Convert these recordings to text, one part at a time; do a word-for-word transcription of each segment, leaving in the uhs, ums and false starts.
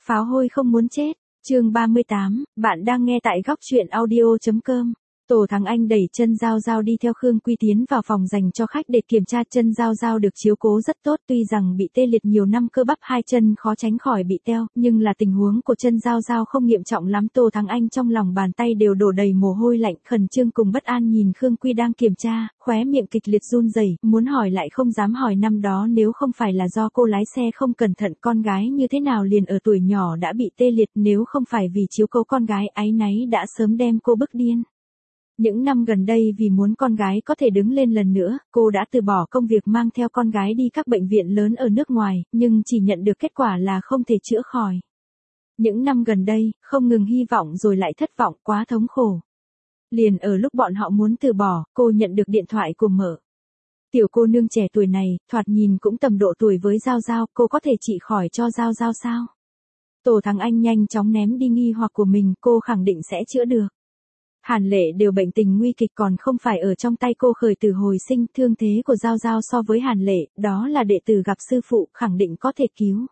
Pháo hôi không muốn chết, chương ba mươi tám, bạn đang nghe tại góc truyện audio.com. Tổ Thắng Anh đẩy chân Giao Giao đi theo Khương Quy tiến vào phòng dành cho khách để kiểm tra. Chân Giao Giao được chiếu cố rất tốt, tuy rằng bị tê liệt nhiều năm, cơ bắp hai chân khó tránh khỏi bị teo, nhưng là tình huống của chân Giao Giao không nghiêm trọng lắm. Tổ Thắng Anh trong lòng bàn tay đều đổ đầy mồ hôi lạnh, khẩn trương cùng bất an nhìn Khương Quy đang kiểm tra, khóe miệng kịch liệt run rẩy, muốn hỏi lại không dám hỏi. Năm đó nếu không phải là do cô lái xe không cẩn thận, con gái như thế nào liền ở tuổi nhỏ đã bị tê liệt, nếu không phải vì chiếu cố con gái, áy náy đã sớm đem cô bức điên. Những năm gần đây vì muốn con gái có thể đứng lên lần nữa, cô đã từ bỏ công việc mang theo con gái đi các bệnh viện lớn ở nước ngoài, nhưng chỉ nhận được kết quả là không thể chữa khỏi. Những năm gần đây, không ngừng hy vọng rồi lại thất vọng, quá thống khổ. Liền ở lúc bọn họ muốn từ bỏ, cô nhận được điện thoại của Mở. Tiểu cô nương trẻ tuổi này, thoạt nhìn cũng tầm độ tuổi với Giao Giao, cô có thể trị khỏi cho Giao Giao sao? Tổ Thắng Anh nhanh chóng ném đi nghi hoặc của mình, cô khẳng định sẽ chữa được. Hàn Lệ đều bệnh tình nguy kịch, còn không phải ở trong tay cô khởi tử hồi sinh. Thương thế của Giao Giao so với Hàn Lệ, đó là đệ tử gặp sư phụ, khẳng định có thể cứu.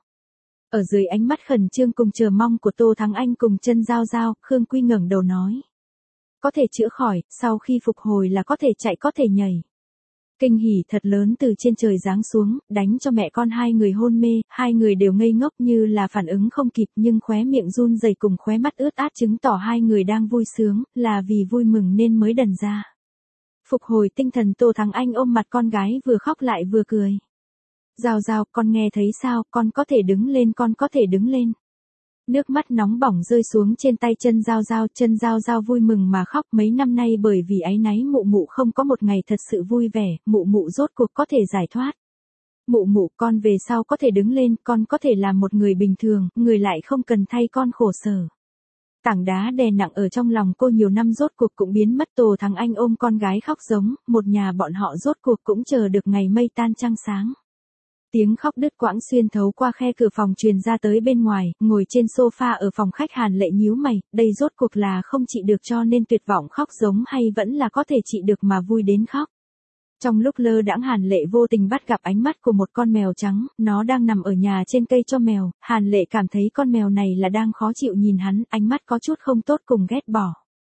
Ở dưới ánh mắt khẩn trương cùng chờ mong của Tô Thắng Anh cùng chân Giao Giao, Khương Quy ngẩng đầu nói. Có thể chữa khỏi, sau khi phục hồi là có thể chạy có thể nhảy. Kinh hỉ thật lớn từ trên trời giáng xuống, đánh cho mẹ con hai người hôn mê, hai người đều ngây ngốc như là phản ứng không kịp, nhưng khóe miệng run rẩy cùng khóe mắt ướt át chứng tỏ hai người đang vui sướng, là vì vui mừng nên mới đần ra. Phục hồi tinh thần, Tô Thắng Anh ôm mặt con gái vừa khóc lại vừa cười. Giao Giao, con nghe thấy sao, con có thể đứng lên, con có thể đứng lên. Nước mắt nóng bỏng rơi xuống trên tay chân Giao Giao, chân Giao Giao vui mừng mà khóc. Mấy năm nay bởi vì áy náy mụ mụ không có một ngày thật sự vui vẻ, mụ mụ rốt cuộc có thể giải thoát. Mụ mụ, con về sau có thể đứng lên, con có thể làm một người bình thường, người lại không cần thay con khổ sở. Tảng đá đè nặng ở trong lòng cô nhiều năm rốt cuộc cũng biến mất. Tổ Thắng Anh ôm con gái khóc giống, một nhà bọn họ rốt cuộc cũng chờ được ngày mây tan trăng sáng. Tiếng khóc đứt quãng xuyên thấu qua khe cửa phòng truyền ra tới bên ngoài, ngồi trên sofa ở phòng khách Hàn Lệ nhíu mày, đây rốt cuộc là không trị được cho nên tuyệt vọng khóc giống hay vẫn là có thể trị được mà vui đến khóc. Trong lúc lơ đãng Hàn Lệ vô tình bắt gặp ánh mắt của một con mèo trắng, nó đang nằm ở nhà trên cây cho mèo, Hàn Lệ cảm thấy con mèo này là đang khó chịu nhìn hắn, ánh mắt có chút không tốt cùng ghét bỏ.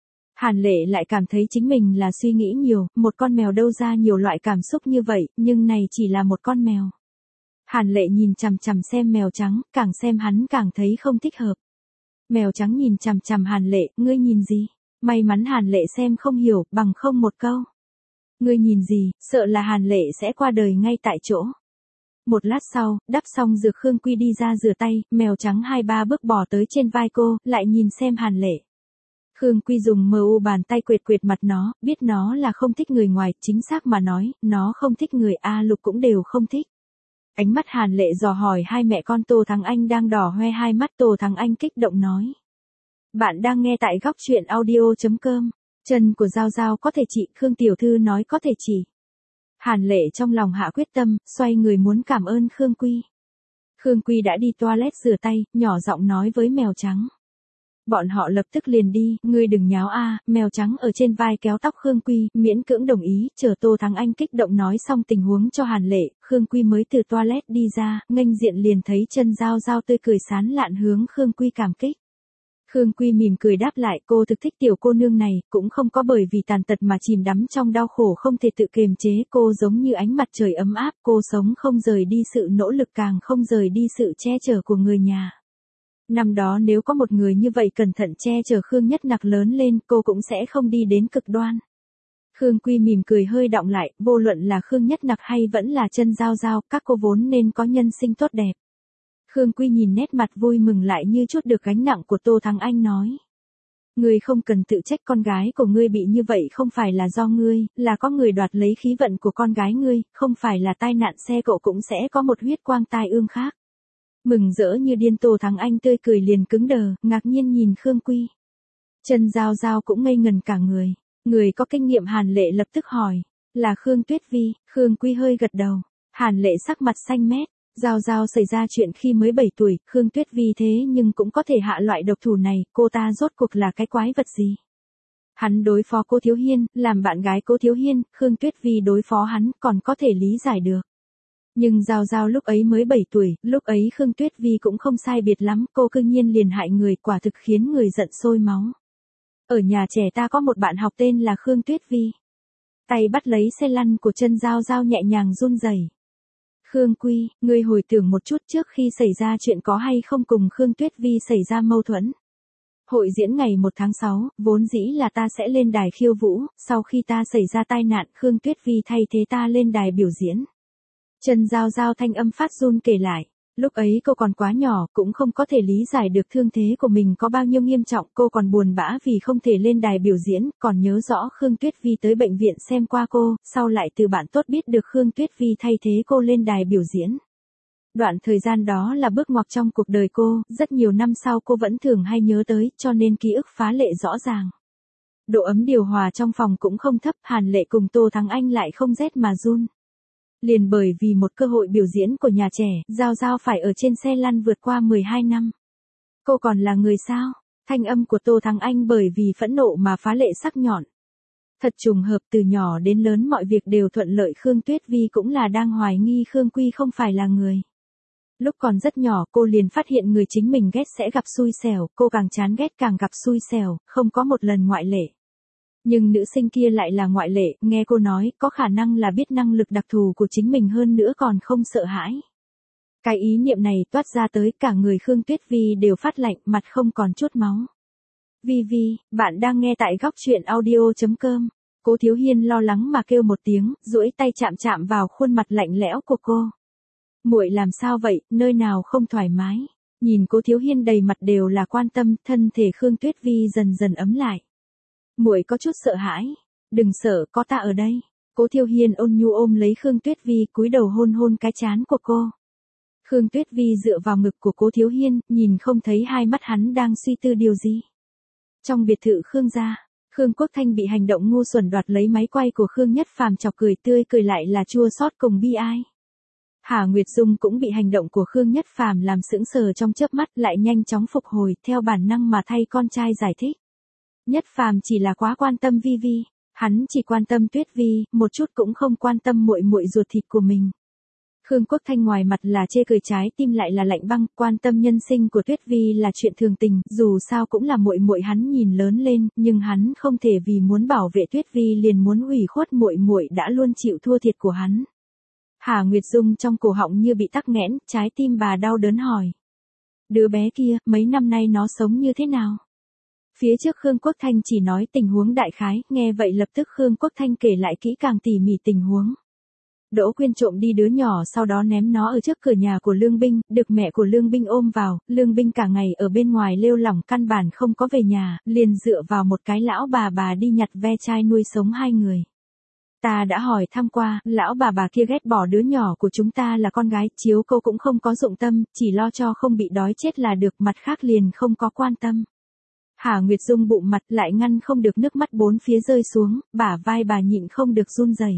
Hàn Lệ lại cảm thấy chính mình là suy nghĩ nhiều, một con mèo đâu ra nhiều loại cảm xúc như vậy, nhưng này chỉ là một con mèo. Hàn Lệ nhìn chằm chằm xem mèo trắng, càng xem hắn càng thấy không thích hợp. Mèo trắng nhìn chằm chằm Hàn Lệ, ngươi nhìn gì? May mắn Hàn Lệ xem không hiểu, bằng không một câu. Ngươi nhìn gì, sợ là Hàn Lệ sẽ qua đời ngay tại chỗ. Một lát sau, đắp xong dược Khương Quy đi ra rửa tay, mèo trắng hai ba bước bò tới trên vai cô, lại nhìn xem Hàn Lệ. Khương Quy dùng mờ u bàn tay quệt quệt mặt nó, biết nó là không thích người ngoài, chính xác mà nói, nó không thích người A Lục cũng đều không thích. Ánh mắt Hàn Lệ dò hỏi hai mẹ con. Tô Thắng Anh đang đỏ hoe hai mắt. Tô Thắng Anh kích động nói. Bạn đang nghe tại góc truyện audio.com. Chân của Giao Giao có thể trị, Khương tiểu thư nói có thể trị. Hàn Lệ trong lòng hạ quyết tâm, xoay người muốn cảm ơn Khương Quy. Khương Quy đã đi toilet rửa tay, nhỏ giọng nói với mèo trắng. Bọn họ lập tức liền đi, ngươi đừng nháo a. Mèo trắng ở trên vai kéo tóc Khương Quy, miễn cưỡng đồng ý, chờ Tô Thắng Anh kích động nói xong tình huống cho Hàn Lệ, Khương Quy mới từ toilet đi ra, nghênh diện liền thấy chân Giao Giao tươi cười sán lạn hướng Khương Quy cảm kích. Khương Quy mỉm cười đáp lại, cô thực thích tiểu cô nương này, cũng không có bởi vì tàn tật mà chìm đắm trong đau khổ không thể tự kiềm chế, cô giống như ánh mặt trời ấm áp, cô sống không rời đi sự nỗ lực, càng không rời đi sự che chở của người nhà. Năm đó nếu có một người như vậy cẩn thận che chở Khương Nhất Nặc lớn lên, cô cũng sẽ không đi đến cực đoan. Khương Quy mỉm cười hơi đọng lại, vô luận là Khương Nhất Nặc hay vẫn là chân Giao Giao, các cô vốn nên có nhân sinh tốt đẹp. Khương Quy nhìn nét mặt vui mừng lại như chút được gánh nặng của Tô Thắng Anh nói. Ngươi không cần tự trách, con gái của ngươi bị như vậy không phải là do ngươi, là có người đoạt lấy khí vận của con gái ngươi, không phải là tai nạn xe cộ cũng sẽ có một huyết quang tai ương khác. Mừng rỡ như điên. Tô Thắng Anh tươi cười liền cứng đờ, ngạc nhiên nhìn Khương Quy. Chân Giao Giao cũng ngây ngần cả người. Người có kinh nghiệm Hàn Lệ lập tức hỏi. Là Khương Tuyết Vi. Khương Quy hơi gật đầu. Hàn Lệ sắc mặt xanh mét. Giao Giao xảy ra chuyện khi mới bảy tuổi, Khương Tuyết Vi thế nhưng cũng có thể hạ loại độc thủ này, cô ta rốt cuộc là cái quái vật gì? Hắn đối phó Cố Thiếu Hiên, làm bạn gái Cố Thiếu Hiên, Khương Tuyết Vi đối phó hắn còn có thể lý giải được. Nhưng Giao Giao lúc ấy mới bảy tuổi, lúc ấy Khương Tuyết Vi cũng không sai biệt lắm, cô cư nhiên liền hại người, quả thực khiến người giận sôi máu. Ở nhà trẻ ta có một bạn học tên là Khương Tuyết Vi. Tay bắt lấy xe lăn của chân Giao Giao nhẹ nhàng run rẩy. Khương Quy, ngươi hồi tưởng một chút trước khi xảy ra chuyện có hay không cùng Khương Tuyết Vi xảy ra mâu thuẫn. Hội diễn ngày một tháng sáu, vốn dĩ là ta sẽ lên đài khiêu vũ, sau khi ta xảy ra tai nạn Khương Tuyết Vi thay thế ta lên đài biểu diễn. Trần Giao Giao thanh âm phát run kể lại. Lúc ấy cô còn quá nhỏ, cũng không có thể lý giải được thương thế của mình có bao nhiêu nghiêm trọng, cô còn buồn bã vì không thể lên đài biểu diễn, còn nhớ rõ Khương Tuyết Vi tới bệnh viện xem qua cô, sau lại từ bạn tốt biết được Khương Tuyết Vi thay thế cô lên đài biểu diễn. Đoạn thời gian đó là bước ngoặt trong cuộc đời cô, rất nhiều năm sau cô vẫn thường hay nhớ tới, cho nên ký ức phá lệ rõ ràng. Độ ấm điều hòa trong phòng cũng không thấp, Hàn Lệ cùng Tô Thắng Anh lại không rét mà run. Liền bởi vì một cơ hội biểu diễn của nhà trẻ, Giao Giao phải ở trên xe lăn vượt qua mười hai năm. Cô còn là người sao? Thanh âm của Tô Thắng Anh bởi vì phẫn nộ mà phá lệ sắc nhọn. Thật trùng hợp, từ nhỏ đến lớn mọi việc đều thuận lợi, Khương Tuyết Vi cũng là đang hoài nghi Khương Quy không phải là người. Lúc còn rất nhỏ cô liền phát hiện người chính mình ghét sẽ gặp xui xẻo, cô càng chán ghét càng gặp xui xẻo, không có một lần ngoại lệ. Nhưng nữ sinh kia lại là ngoại lệ, nghe cô nói, có khả năng là biết năng lực đặc thù của chính mình hơn nữa còn không sợ hãi. Cái ý niệm này toát ra tới cả người Khương Tuyết Vi đều phát lạnh, mặt không còn chút máu. Vi Vi, bạn đang nghe tại góc truyện audio chấm com. Cố Thiếu Hiên lo lắng mà kêu một tiếng, duỗi tay chạm chạm vào khuôn mặt lạnh lẽo của cô. Muội làm sao vậy, nơi nào không thoải mái? Nhìn Cố Thiếu Hiên đầy mặt đều là quan tâm, thân thể Khương Tuyết Vi dần dần ấm lại. Muội có chút sợ hãi. Đừng sợ, có ta ở đây. Cố Thiếu Hiên ôn nhu ôm lấy Khương Tuyết Vi, cúi đầu hôn hôn cái trán của cô. Khương Tuyết Vi dựa vào ngực của Cố Thiếu Hiên, nhìn không thấy hai mắt hắn đang suy tư điều gì. Trong biệt thự Khương gia, Khương Quốc Thanh bị hành động ngu xuẩn đoạt lấy máy quay của Khương Nhất Phàm chọc cười tươi cười lại là chua xót cùng bi ai. Hà Nguyệt Dung cũng bị hành động của Khương Nhất Phàm làm sững sờ trong chớp mắt, lại nhanh chóng phục hồi, theo bản năng mà thay con trai giải thích. Nhất Phàm chỉ là quá quan tâm Vi Vi, hắn chỉ quan tâm Tuyết Vi, một chút cũng không quan tâm muội muội ruột thịt của mình. Khương Quốc Thanh ngoài mặt là chê cười, trái tim lại là lạnh băng, quan tâm nhân sinh của Tuyết Vi là chuyện thường tình, dù sao cũng là muội muội hắn nhìn lớn lên, nhưng hắn không thể vì muốn bảo vệ Tuyết Vi liền muốn hủy khuất muội muội đã luôn chịu thua thiệt của hắn. Hà Nguyệt Dung trong cổ họng như bị tắc nghẽn, trái tim bà đau đớn hỏi. Đứa bé kia, mấy năm nay nó sống như thế nào? Phía trước Khương Quốc Thanh chỉ nói tình huống đại khái, nghe vậy lập tức Khương Quốc Thanh kể lại kỹ càng tỉ mỉ tình huống. Đỗ Quyên trộm đi đứa nhỏ sau đó ném nó ở trước cửa nhà của Lương Binh, được mẹ của Lương Binh ôm vào, Lương Binh cả ngày ở bên ngoài lêu lỏng căn bản không có về nhà, liền dựa vào một cái lão bà bà đi nhặt ve chai nuôi sống hai người. Ta đã hỏi thăm qua, lão bà bà kia ghét bỏ đứa nhỏ của chúng ta là con gái, chiếu cô cũng không có dụng tâm, chỉ lo cho không bị đói chết là được, mặt khác liền không có quan tâm. Hà Nguyệt Dung bụng mặt lại ngăn không được nước mắt bốn phía rơi xuống, bả vai bà nhịn không được run rẩy.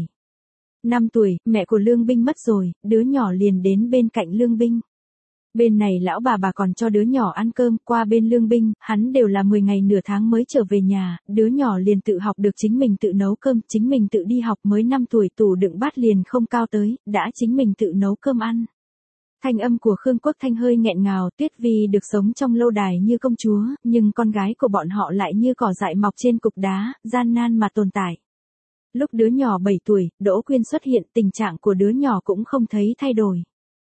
Năm tuổi, mẹ của Lương Binh mất rồi, đứa nhỏ liền đến bên cạnh Lương Binh. Bên này lão bà bà còn cho đứa nhỏ ăn cơm, qua bên Lương Binh, hắn đều là mười ngày nửa tháng mới trở về nhà, đứa nhỏ liền tự học được chính mình tự nấu cơm, chính mình tự đi học, mới năm tuổi tủ đựng bát liền không cao tới, đã chính mình tự nấu cơm ăn. Thanh âm của Khương Quốc Thanh hơi nghẹn ngào, Tuyết Vi được sống trong lâu đài như công chúa, nhưng con gái của bọn họ lại như cỏ dại mọc trên cục đá, gian nan mà tồn tại. Lúc đứa nhỏ bảy tuổi, Đỗ Quyên xuất hiện, tình trạng của đứa nhỏ cũng không thấy thay đổi.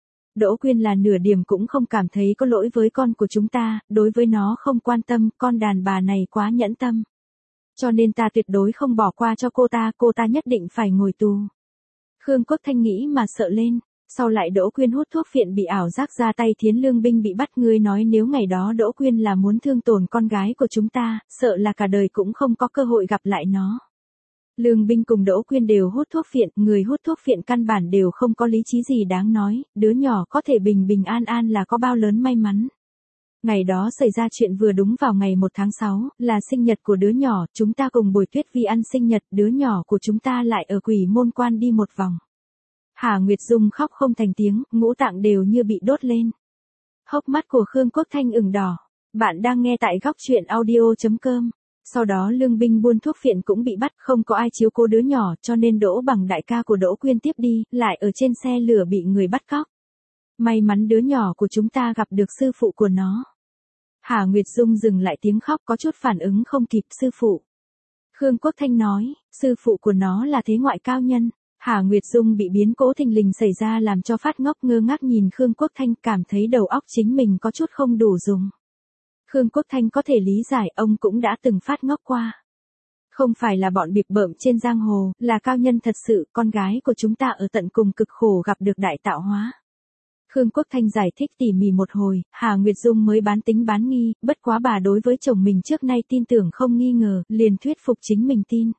Đỗ Quyên là nửa điểm cũng không cảm thấy có lỗi với con của chúng ta, đối với nó không quan tâm, con đàn bà này quá nhẫn tâm. Cho nên ta tuyệt đối không bỏ qua cho cô ta, cô ta nhất định phải ngồi tù. Khương Quốc Thanh nghĩ mà sợ lên, sau lại Đỗ Quyên hút thuốc phiện bị ảo giác ra tay Thiến Lương Binh bị bắt, ngươi nói nếu ngày đó Đỗ Quyên là muốn thương tổn con gái của chúng ta, sợ là cả đời cũng không có cơ hội gặp lại nó. Lương Binh cùng Đỗ Quyên đều hút thuốc phiện, người hút thuốc phiện căn bản đều không có lý trí gì đáng nói, đứa nhỏ có thể bình bình an an là có bao lớn may mắn. Ngày đó xảy ra chuyện vừa đúng vào ngày một tháng sáu, là sinh nhật của đứa nhỏ, chúng ta cùng Bồi Tuyết Vi ăn sinh nhật, đứa nhỏ của chúng ta lại ở Quỷ Môn Quan đi một vòng. Hà Nguyệt Dung khóc không thành tiếng, ngũ tạng đều như bị đốt lên. Hốc mắt của Khương Quốc Thanh ửng đỏ. Bạn đang nghe tại góc truyện audio chấm com. Sau đó lương binh buôn thuốc phiện cũng bị bắt, không có ai chiếu cố đứa nhỏ, cho nên Đỗ Bằng đại ca của Đỗ Quyên tiếp đi, lại ở trên xe lửa bị người bắt cóc. May mắn đứa nhỏ của chúng ta gặp được sư phụ của nó. Hà Nguyệt Dung dừng lại tiếng khóc, có chút phản ứng không kịp. Sư phụ. Khương Quốc Thanh nói, sư phụ của nó là thế ngoại cao nhân. Hà Nguyệt Dung bị biến cố thình lình xảy ra làm cho phát ngốc, ngơ ngác nhìn Khương Quốc Thanh, cảm thấy đầu óc chính mình có chút không đủ dùng. Khương Quốc Thanh có thể lý giải, ông cũng đã từng phát ngốc qua. Không phải là bọn bịp bợm trên giang hồ, là cao nhân thật sự, con gái của chúng ta ở tận cùng cực khổ gặp được đại tạo hóa. Khương Quốc Thanh giải thích tỉ mỉ một hồi, Hà Nguyệt Dung mới bán tính bán nghi, bất quá bà đối với chồng mình trước nay tin tưởng không nghi ngờ, liền thuyết phục chính mình tin.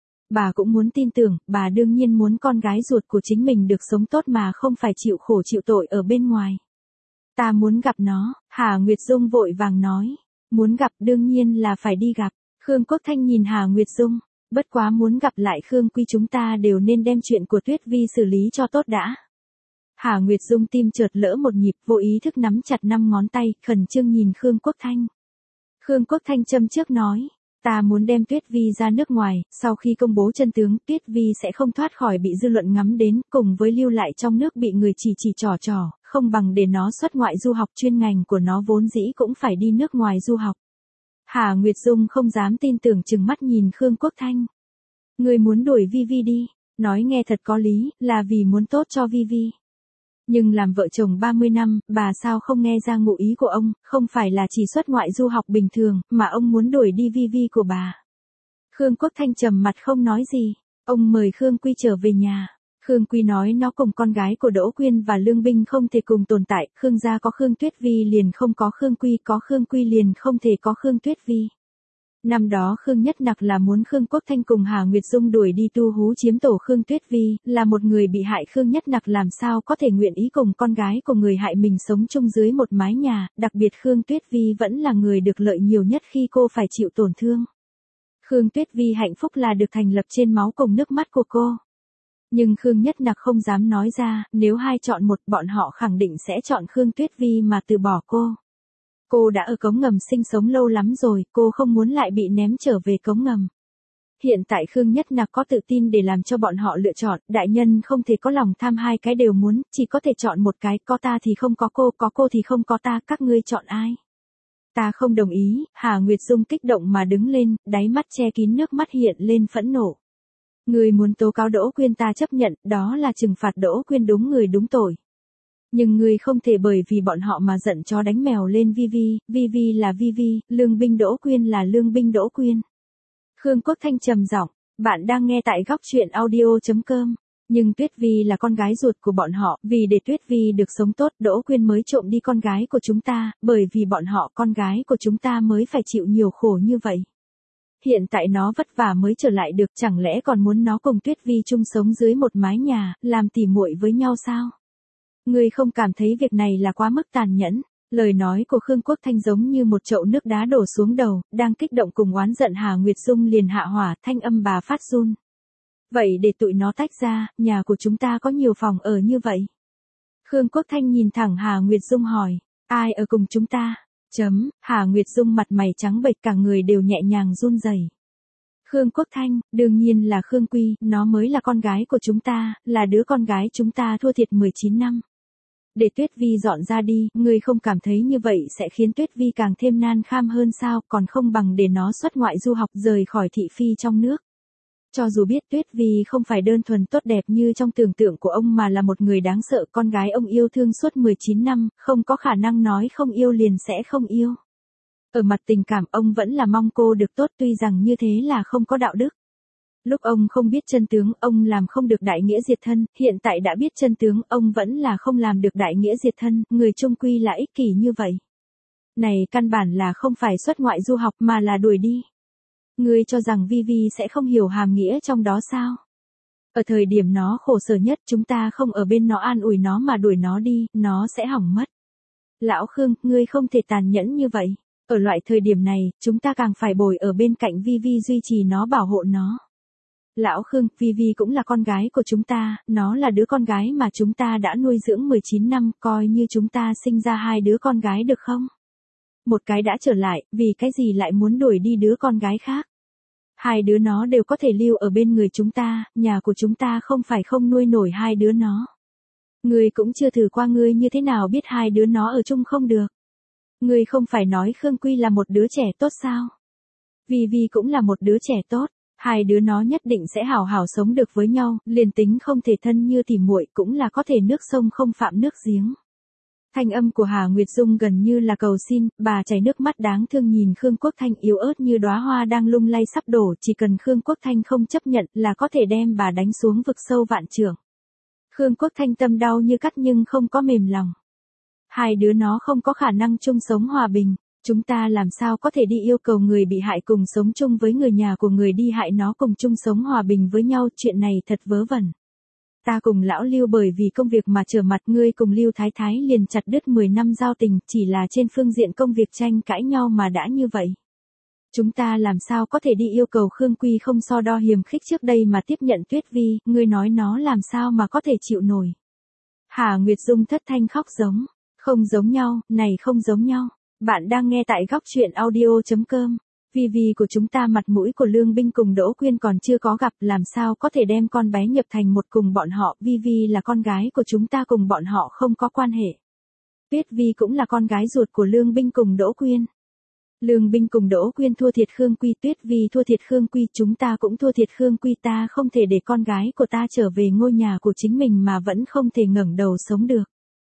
Bà cũng muốn tin tưởng, bà đương nhiên muốn con gái ruột của chính mình được sống tốt mà không phải chịu khổ chịu tội ở bên ngoài. Ta muốn gặp nó, Hà Nguyệt Dung vội vàng nói. Muốn gặp đương nhiên là phải đi gặp. Khương Quốc Thanh nhìn Hà Nguyệt Dung, bất quá muốn gặp lại Khương Quy chúng ta đều nên đem chuyện của Tuyết Vi xử lý cho tốt đã. Hà Nguyệt Dung tim chợt lỡ một nhịp, vô ý thức nắm chặt năm ngón tay, khẩn trương nhìn Khương Quốc Thanh. Khương Quốc Thanh châm trước nói, ta muốn đem Tuyết Vi ra nước ngoài, sau khi công bố chân tướng, Tuyết Vi sẽ không thoát khỏi bị dư luận ngắm đến, cùng với lưu lại trong nước bị người chỉ chỉ trò trò, không bằng để nó xuất ngoại du học, chuyên ngành của nó vốn dĩ cũng phải đi nước ngoài du học. Hà Nguyệt Dung không dám tin tưởng trừng mắt nhìn Khương Quốc Thanh. Người muốn đuổi Vi Vi đi, nói nghe thật có lý, là vì muốn tốt cho Vi Vi. Nhưng làm vợ chồng ba mươi năm, bà sao không nghe ra ngụ ý của ông, không phải là chỉ xuất ngoại du học bình thường, mà ông muốn đuổi đi Vi Vi của bà. Khương Quốc Thanh trầm mặt không nói gì, ông mời Khương Quy trở về nhà. Khương Quy nói nó cùng con gái của Đỗ Quyên và Lương Binh không thể cùng tồn tại, Khương gia có Khương Tuyết Vi liền không có Khương Quy, có Khương Quy liền không thể có Khương Tuyết Vi. Năm đó Khương Nhất Nặc là muốn Khương Quốc Thanh cùng Hà Nguyệt Dung đuổi đi tu hú chiếm tổ Khương Tuyết Vi, là một người bị hại Khương Nhất Nặc làm sao có thể nguyện ý cùng con gái của người hại mình sống chung dưới một mái nhà, đặc biệt Khương Tuyết Vi vẫn là người được lợi nhiều nhất khi cô phải chịu tổn thương. Khương Tuyết Vi hạnh phúc là được thành lập trên máu cùng nước mắt của cô. Nhưng Khương Nhất Nặc không dám nói ra, nếu hai chọn một bọn họ khẳng định sẽ chọn Khương Tuyết Vi mà từ bỏ cô. Cô đã ở cống ngầm sinh sống lâu lắm rồi, cô không muốn lại bị ném trở về cống ngầm. Hiện tại Khương Nhất Nặc có tự tin để làm cho bọn họ lựa chọn, đại nhân không thể có lòng tham hai cái đều muốn, chỉ có thể chọn một cái, có ta thì không có cô, có cô thì không có ta, các ngươi chọn ai? Ta không đồng ý, Hà Nguyệt Dung kích động mà đứng lên, đáy mắt che kín nước mắt hiện lên phẫn nộ. Người muốn tố cáo Đỗ Quyên ta chấp nhận, đó là trừng phạt Đỗ Quyên đúng người đúng tội. Nhưng người không thể bởi vì bọn họ mà giận chó đánh mèo lên Vi Vi, Vi Vi là Vi Vi, Lương Binh Đỗ Quyên là Lương Binh Đỗ Quyên. Khương Quốc Thanh trầm giọng, bạn đang nghe tại góc truyện audio chấm com. Nhưng Tuyết Vi là con gái ruột của bọn họ, vì để Tuyết Vi được sống tốt, Đỗ Quyên mới trộm đi con gái của chúng ta, bởi vì bọn họ con gái của chúng ta mới phải chịu nhiều khổ như vậy. Hiện tại nó vất vả mới trở lại được, chẳng lẽ còn muốn nó cùng Tuyết Vi chung sống dưới một mái nhà, làm tỉ muội với nhau sao? Ngươi không cảm thấy việc này là quá mức tàn nhẫn? Lời nói của Khương Quốc Thanh giống như một chậu nước đá đổ xuống đầu, đang kích động cùng oán giận Hà Nguyệt Dung liền hạ hỏa, thanh âm bà phát run. Vậy để tụi nó tách ra, nhà của chúng ta có nhiều phòng ở như vậy. Khương Quốc Thanh nhìn thẳng Hà Nguyệt Dung hỏi, ai ở cùng chúng ta? Chấm, Hà Nguyệt Dung mặt mày trắng bệch cả người đều nhẹ nhàng run rẩy. Khương Quốc Thanh, đương nhiên là Khương Quy, nó mới là con gái của chúng ta, là đứa con gái chúng ta thua thiệt mười chín năm. Để Tuyết Vi dọn ra đi, ngươi không cảm thấy như vậy sẽ khiến Tuyết Vi càng thêm nan kham hơn sao, còn không bằng để nó xuất ngoại du học rời khỏi thị phi trong nước. Cho dù biết Tuyết Vi không phải đơn thuần tốt đẹp như trong tưởng tượng của ông mà là một người đáng sợ, con gái ông yêu thương suốt mười chín năm, không có khả năng nói không yêu liền sẽ không yêu. Ở mặt tình cảm ông vẫn là mong cô được tốt, tuy rằng như thế là không có đạo đức. Lúc ông không biết chân tướng, ông làm không được đại nghĩa diệt thân, hiện tại đã biết chân tướng, ông vẫn là không làm được đại nghĩa diệt thân, người chung quy là ích kỷ như vậy. Này căn bản là không phải xuất ngoại du học mà là đuổi đi. Ngươi cho rằng Vi Vi sẽ không hiểu hàm nghĩa trong đó sao? Ở thời điểm nó khổ sở nhất, chúng ta không ở bên nó an ủi nó mà đuổi nó đi, nó sẽ hỏng mất. Lão Khương, ngươi không thể tàn nhẫn như vậy. Ở loại thời điểm này, chúng ta càng phải bồi ở bên cạnh Vi Vi duy trì nó, bảo hộ nó. Lão Khương, Vi Vi cũng là con gái của chúng ta, nó là đứa con gái mà chúng ta đã nuôi dưỡng mười chín năm, coi như chúng ta sinh ra hai đứa con gái được không? Một cái đã trở lại, vì cái gì lại muốn đuổi đi đứa con gái khác? Hai đứa nó đều có thể lưu ở bên người chúng ta, nhà của chúng ta không phải không nuôi nổi hai đứa nó. Ngươi cũng chưa thử qua, ngươi như thế nào biết hai đứa nó ở chung không được? Ngươi không phải nói Khương Quy là một đứa trẻ tốt sao? Vi Vi cũng là một đứa trẻ tốt, hai đứa nó nhất định sẽ hảo hảo sống được với nhau, liền tính không thể thân như tỉ muội cũng là có thể nước sông không phạm nước giếng. Thanh âm của Hà Nguyệt Dung gần như là cầu xin, bà chảy nước mắt đáng thương nhìn Khương Quốc Thanh yếu ớt như đóa hoa đang lung lay sắp đổ, chỉ cần Khương Quốc Thanh không chấp nhận là có thể đem bà đánh xuống vực sâu vạn trượng. Khương Quốc Thanh tâm đau như cắt nhưng không có mềm lòng. Hai đứa nó không có khả năng chung sống hòa bình, chúng ta làm sao có thể đi yêu cầu người bị hại cùng sống chung với người nhà của người đi hại nó cùng chung sống hòa bình với nhau, chuyện này thật vớ vẩn. Ta cùng lão Lưu bởi vì công việc mà trở mặt, ngươi cùng Lưu Thái Thái liền chặt đứt mười năm giao tình, chỉ là trên phương diện công việc tranh cãi nhau mà đã như vậy. Chúng ta làm sao có thể đi yêu cầu Khương Quy không so đo hiềm khích trước đây mà tiếp nhận Tuyết Vi, ngươi nói nó làm sao mà có thể chịu nổi. Hà Nguyệt Dung thất thanh khóc giống, không giống nhau, này không giống nhau. Bạn đang nghe tại góc truyện audio chấm com. Vi Vi của chúng ta mặt mũi của Lương Binh cùng Đỗ Quyên còn chưa có gặp, làm sao có thể đem con bé nhập thành một cùng bọn họ, Vi Vi là con gái của chúng ta, cùng bọn họ không có quan hệ. Tuyết Vi cũng là con gái ruột của Lương Binh cùng Đỗ Quyên. Lương Binh cùng Đỗ Quyên thua thiệt Khương Quy, Tuyết Vi thua thiệt Khương Quy, chúng ta cũng thua thiệt Khương Quy, ta không thể để con gái của ta trở về ngôi nhà của chính mình mà vẫn không thể ngẩng đầu sống được.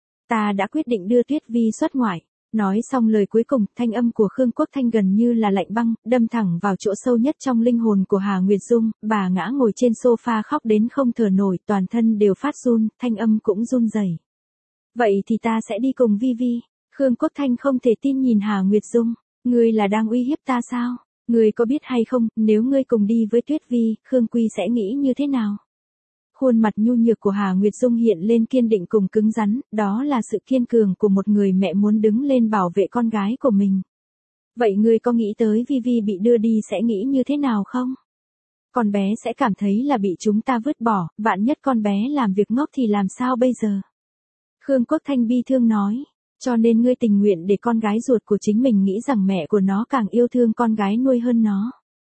Ta đã quyết định đưa Tuyết Vi xuất ngoại. Nói xong lời cuối cùng, thanh âm của Khương Quốc Thanh gần như là lạnh băng, đâm thẳng vào chỗ sâu nhất trong linh hồn của Hà Nguyệt Dung, bà ngã ngồi trên sofa khóc đến không thở nổi, toàn thân đều phát run, thanh âm cũng run rẩy. Vậy thì ta sẽ đi cùng Vi Vi. Khương Quốc Thanh không thể tin nhìn Hà Nguyệt Dung, ngươi là đang uy hiếp ta sao? Ngươi có biết hay không, nếu ngươi cùng đi với Tuyết Vi, Khương Quy sẽ nghĩ như thế nào? Khuôn mặt nhu nhược của Hà Nguyệt Dung hiện lên kiên định cùng cứng rắn, đó là sự kiên cường của một người mẹ muốn đứng lên bảo vệ con gái của mình. Vậy ngươi có nghĩ tới Vi Vi bị đưa đi sẽ nghĩ như thế nào không? Con bé sẽ cảm thấy là bị chúng ta vứt bỏ, vạn nhất con bé làm việc ngốc thì làm sao bây giờ? Khương Quốc Thanh bi thương nói, cho nên ngươi tình nguyện để con gái ruột của chính mình nghĩ rằng mẹ của nó càng yêu thương con gái nuôi hơn nó.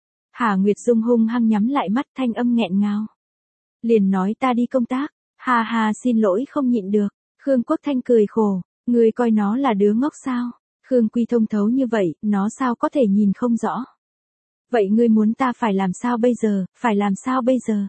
Hà Nguyệt Dung hung hăng nhắm lại mắt, thanh âm nghẹn ngào. Liền nói ta đi công tác, ha ha, xin lỗi không nhịn được. Khương Quốc Thanh cười khổ, ngươi coi nó là đứa ngốc sao? Khương Quy thông thấu như vậy, nó sao có thể nhìn không rõ? Vậy ngươi muốn ta phải làm sao bây giờ, phải làm sao bây giờ?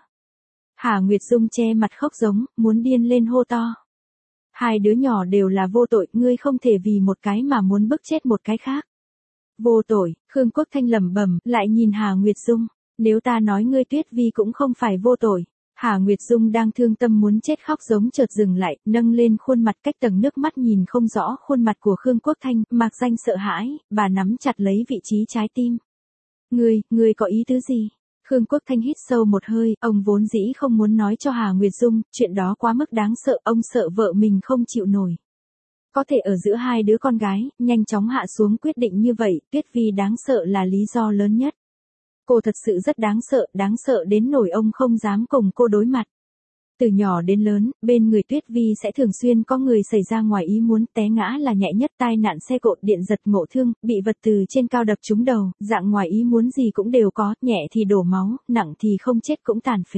Hà Nguyệt Dung che mặt khóc giống, muốn điên lên hô to. Hai đứa nhỏ đều là vô tội, ngươi không thể vì một cái mà muốn bức chết một cái khác. Vô tội, Khương Quốc Thanh lẩm bẩm, lại nhìn Hà Nguyệt Dung, nếu ta nói ngươi Tuyết Vi cũng không phải vô tội. Hà Nguyệt Dung đang thương tâm muốn chết khóc giống chợt dừng lại, nâng lên khuôn mặt cách tầng nước mắt nhìn không rõ khuôn mặt của Khương Quốc Thanh, mạc danh sợ hãi, bà nắm chặt lấy vị trí trái tim. Ngươi, ngươi có ý tứ gì? Khương Quốc Thanh hít sâu một hơi, ông vốn dĩ không muốn nói cho Hà Nguyệt Dung, chuyện đó quá mức đáng sợ, ông sợ vợ mình không chịu nổi. Có thể ở giữa hai đứa con gái, nhanh chóng hạ xuống quyết định như vậy, Tuyết Vi đáng sợ là lý do lớn nhất. Cô thật sự rất đáng sợ, đáng sợ đến nỗi ông không dám cùng cô đối mặt. Từ nhỏ đến lớn, bên người Tuyết Vi sẽ thường xuyên có người xảy ra ngoài ý muốn, té ngã là nhẹ nhất, tai nạn xe cộ, điện giật, ngộ thương, bị vật từ trên cao đập trúng đầu, dạng ngoài ý muốn gì cũng đều có, nhẹ thì đổ máu, nặng thì không chết cũng tàn phế.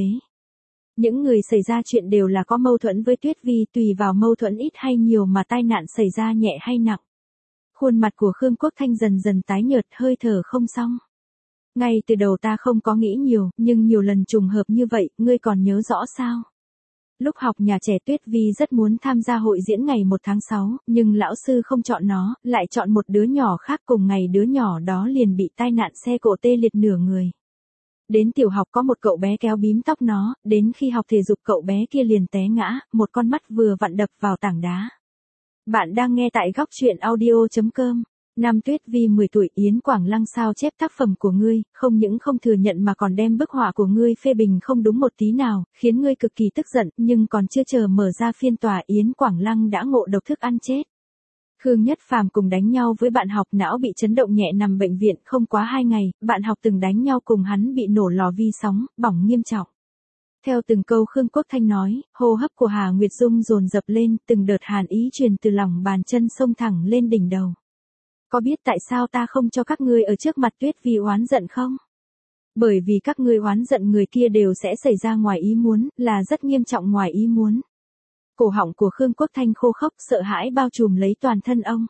Những người xảy ra chuyện đều là có mâu thuẫn với Tuyết Vi, tùy vào mâu thuẫn ít hay nhiều mà tai nạn xảy ra nhẹ hay nặng. Khuôn mặt của Khương Quốc Thanh dần dần tái nhợt, hơi thở không xong. Ngay từ đầu ta không có nghĩ nhiều, nhưng nhiều lần trùng hợp như vậy, ngươi còn nhớ rõ sao? Lúc học nhà trẻ Tuyết Vi rất muốn tham gia hội diễn ngày một tháng sáu, nhưng lão sư không chọn nó, lại chọn một đứa nhỏ khác, cùng ngày đứa nhỏ đó liền bị tai nạn xe cộ tê liệt nửa người. Đến tiểu học có một cậu bé kéo bím tóc nó, đến khi học thể dục cậu bé kia liền té ngã, một con mắt vừa vặn đập vào tảng đá. Bạn đang nghe tại góc truyện audio chấm com. Năm Tuyết Vi mười tuổi, Yến Quảng Lăng sao chép tác phẩm của ngươi, không những không thừa nhận mà còn đem bức họa của ngươi phê bình không đúng một tí nào, khiến ngươi cực kỳ tức giận, nhưng còn chưa chờ mở ra phiên tòa, Yến Quảng Lăng đã ngộ độc thức ăn chết. Khương Nhất Phàm cùng đánh nhau với bạn học, não bị chấn động nhẹ nằm bệnh viện, không quá hai ngày, bạn học từng đánh nhau cùng hắn bị nổ lò vi sóng, bỏng nghiêm trọng. Theo từng câu Khương Quốc Thanh nói, hô hấp của Hà Nguyệt Dung dồn dập lên, từng đợt hàn ý truyền từ lòng bàn chân xông thẳng lên đỉnh đầu. Có biết tại sao ta không cho các ngươi ở trước mặt Tuyết Vi oán giận không? Bởi vì các ngươi oán giận người kia đều sẽ xảy ra ngoài ý muốn, là rất nghiêm trọng ngoài ý muốn. Cổ họng của Khương Quốc Thanh khô khốc, sợ hãi bao trùm lấy toàn thân ông.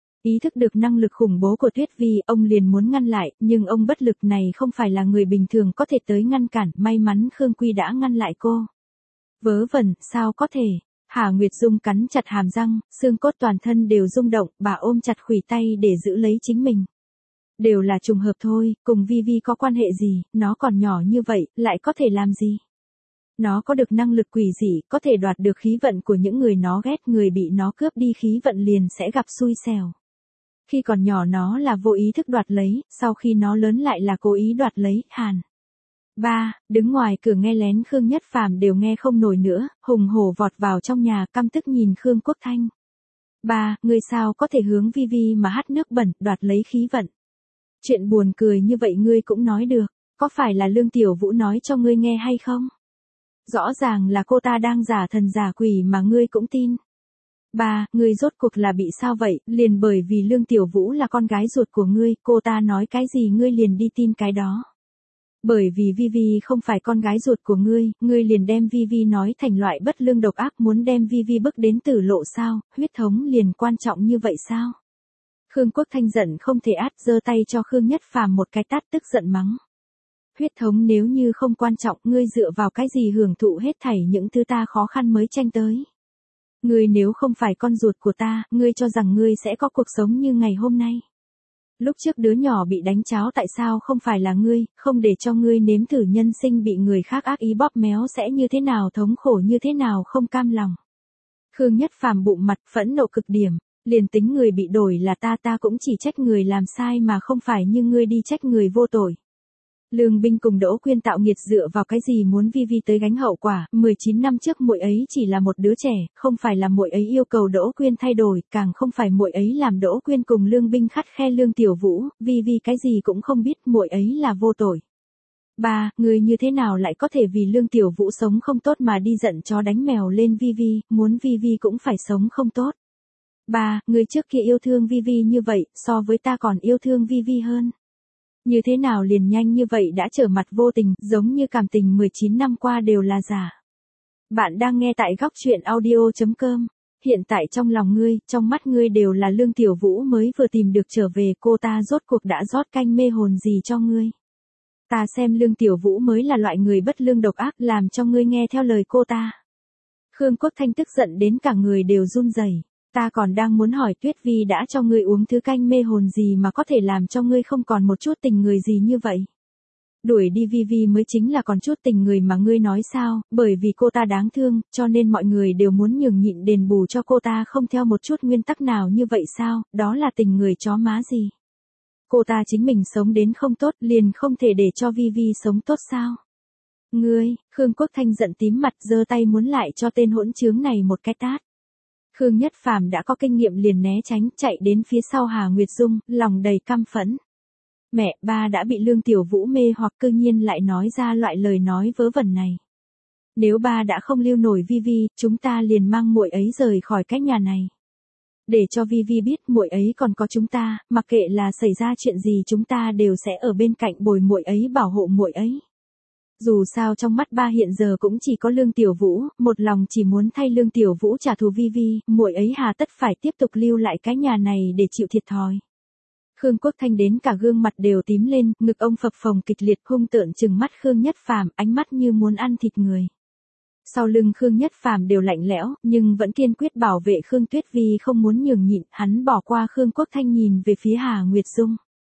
Ý thức được năng lực khủng bố của Tuyết Vi, ông liền muốn ngăn lại, nhưng ông bất lực, này không phải là người bình thường có thể tới ngăn cản, may mắn Khương Quy đã ngăn lại cô. Vớ vẩn, sao có thể? Hà Nguyệt Dung cắn chặt hàm răng, xương cốt toàn thân đều rung động, bà ôm chặt khuỷu tay để giữ lấy chính mình. Đều là trùng hợp thôi, cùng Vi Vi có quan hệ gì, nó còn nhỏ như vậy, lại có thể làm gì? Nó có được năng lực quỷ dị, có thể đoạt được khí vận của những người nó ghét, người bị nó cướp đi khí vận liền sẽ gặp xui xẻo. Khi còn nhỏ nó là vô ý thức đoạt lấy, sau khi nó lớn lại là cố ý đoạt lấy, hàn. Ba, đứng ngoài cửa nghe lén Khương Nhất Phàm đều nghe không nổi nữa, hùng hổ vọt vào trong nhà, căm tức nhìn Khương Quốc Thanh. Ba, ngươi sao có thể hướng Vi Vi mà hắt nước bẩn, đoạt lấy khí vận? Chuyện buồn cười như vậy ngươi cũng nói được, có phải là Lương Tiểu Vũ nói cho ngươi nghe hay không? Rõ ràng là cô ta đang giả thần giả quỷ mà ngươi cũng tin. Ba, ngươi rốt cuộc là bị sao vậy, liền bởi vì Lương Tiểu Vũ là con gái ruột của ngươi, cô ta nói cái gì ngươi liền đi tin cái đó. Bởi vì Vi Vi không phải con gái ruột của ngươi, ngươi liền đem Vi Vi nói thành loại bất lương độc ác, muốn đem Vi Vi bước đến tử lộ sao, huyết thống liền quan trọng như vậy sao? Khương Quốc Thanh giận không thể át, giơ tay cho Khương Nhất Phàm một cái tát, tức giận mắng. Huyết thống nếu như không quan trọng, ngươi dựa vào cái gì hưởng thụ hết thảy những thứ ta khó khăn mới tranh tới? Ngươi nếu không phải con ruột của ta, ngươi cho rằng ngươi sẽ có cuộc sống như ngày hôm nay. Lúc trước đứa nhỏ bị đánh cháo tại sao không phải là ngươi, không để cho ngươi nếm thử nhân sinh bị người khác ác ý bóp méo sẽ như thế nào, thống khổ như thế nào, không cam lòng. Khương Nhất Phàm bụng mặt phẫn nộ cực điểm, liền tính người bị đổi là ta ta cũng chỉ trách người làm sai mà không phải như ngươi đi trách người vô tội. Lương Binh cùng Đỗ Quyên tạo nghiệt dựa vào cái gì muốn Vi Vi tới gánh hậu quả, mười chín năm trước muội ấy chỉ là một đứa trẻ, không phải là muội ấy yêu cầu Đỗ Quyên thay đổi, càng không phải muội ấy làm Đỗ Quyên cùng Lương Binh khắt khe Lương Tiểu Vũ, Vi Vi cái gì cũng không biết, muội ấy là vô tội. Ba, người như thế nào lại có thể vì Lương Tiểu Vũ sống không tốt mà đi giận chó đánh mèo lên Vi Vi, muốn Vi Vi cũng phải sống không tốt. Ba, người trước kia yêu thương Vi Vi như vậy, so với ta còn yêu thương Vi Vi hơn. Như thế nào liền nhanh như vậy đã trở mặt vô tình, giống như cảm tình mười chín năm qua đều là giả. Bạn đang nghe tại góc truyện audio chấm com. Hiện tại trong lòng ngươi, trong mắt ngươi đều là Lương Tiểu Vũ mới vừa tìm được trở về, cô ta rốt cuộc đã rót canh mê hồn gì cho ngươi. Ta xem Lương Tiểu Vũ mới là loại người bất lương độc ác, làm cho ngươi nghe theo lời cô ta. Khương Quốc Thanh tức giận đến cả người đều run rẩy. Ta còn đang muốn hỏi Tuyết Vi đã cho ngươi uống thứ canh mê hồn gì mà có thể làm cho ngươi không còn một chút tình người gì như vậy. Đuổi đi Vi Vi mới chính là còn chút tình người mà ngươi nói sao, bởi vì cô ta đáng thương, cho nên mọi người đều muốn nhường nhịn đền bù cho cô ta không theo một chút nguyên tắc nào như vậy sao, đó là tình người chó má gì. Cô ta chính mình sống đến không tốt liền không thể để cho Vi Vi sống tốt sao. Ngươi, Khương Quốc Thanh giận tím mặt giơ tay muốn lại cho tên hỗn trướng này một cái tát. Khương Nhất Phàm đã có kinh nghiệm liền né tránh, chạy đến phía sau Hà Nguyệt Dung, lòng đầy căm phẫn. Mẹ, ba đã bị Lương Tiểu Vũ mê hoặc cư nhiên lại nói ra loại lời nói vớ vẩn này. Nếu ba đã không lưu nổi Vi Vi, chúng ta liền mang muội ấy rời khỏi cái nhà này. Để cho Vi Vi biết muội ấy còn có chúng ta, mặc kệ là xảy ra chuyện gì chúng ta đều sẽ ở bên cạnh bồi muội ấy, bảo hộ muội ấy. Dù sao trong mắt ba hiện giờ cũng chỉ có Lương Tiểu Vũ, một lòng chỉ muốn thay Lương Tiểu Vũ trả thù Vi Vi, muội ấy hà tất phải tiếp tục lưu lại cái nhà này để chịu thiệt thòi. Khương Quốc Thanh đến cả gương mặt đều tím lên, ngực ông phập phồng kịch liệt, hung tợn trừng mắt Khương Nhất Phàm, ánh mắt như muốn ăn thịt người. Sau lưng Khương Nhất Phàm đều lạnh lẽo, nhưng vẫn kiên quyết bảo vệ Khương Tuyết Vi không muốn nhường nhịn, hắn bỏ qua Khương Quốc Thanh nhìn về phía Hà Nguyệt Dung.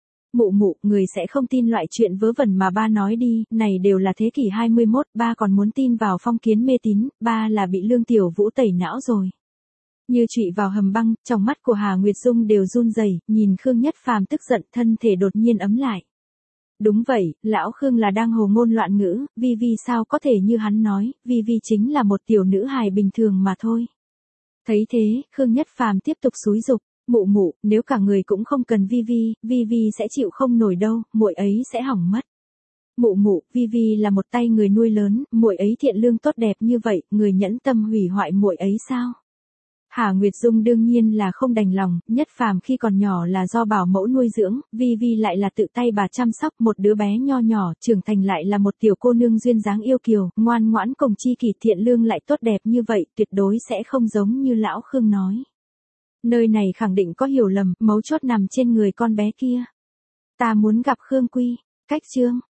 Mụ mụ, người sẽ không tin loại chuyện vớ vẩn mà ba nói đi, này đều là thế kỷ hai mươi mốt, ba còn muốn tin vào phong kiến mê tín, ba là bị Lương Tiểu Vũ tẩy não rồi. Như trụy vào hầm băng, trong mắt của Hà Nguyệt Dung đều run rẩy, nhìn Khương Nhất Phàm tức giận, thân thể đột nhiên ấm lại. Đúng vậy, lão Khương là đang hồ ngôn loạn ngữ, Vi Vi sao có thể như hắn nói, Vi Vi chính là một tiểu nữ hài bình thường mà thôi. Thấy thế, Khương Nhất Phàm tiếp tục xúi giục. Mụ mụ, nếu cả người cũng không cần Vi Vi, Vi Vi sẽ chịu không nổi đâu, muội ấy sẽ hỏng mất. Mụ mụ, Vi Vi là một tay người nuôi lớn, muội ấy thiện lương tốt đẹp như vậy, người nhẫn tâm hủy hoại muội ấy sao? Hà Nguyệt Dung đương nhiên là không đành lòng, Nhất Phàm khi còn nhỏ là do bảo mẫu nuôi dưỡng, Vi Vi lại là tự tay bà chăm sóc một đứa bé nho nhỏ, trưởng thành lại là một tiểu cô nương duyên dáng yêu kiều, ngoan ngoãn cùng chi kỷ thiện lương lại tốt đẹp như vậy, tuyệt đối sẽ không giống như lão Khương nói. Nơi này khẳng định có hiểu lầm, mấu chốt nằm trên người con bé kia. Ta muốn gặp Khương Quy, cách chương.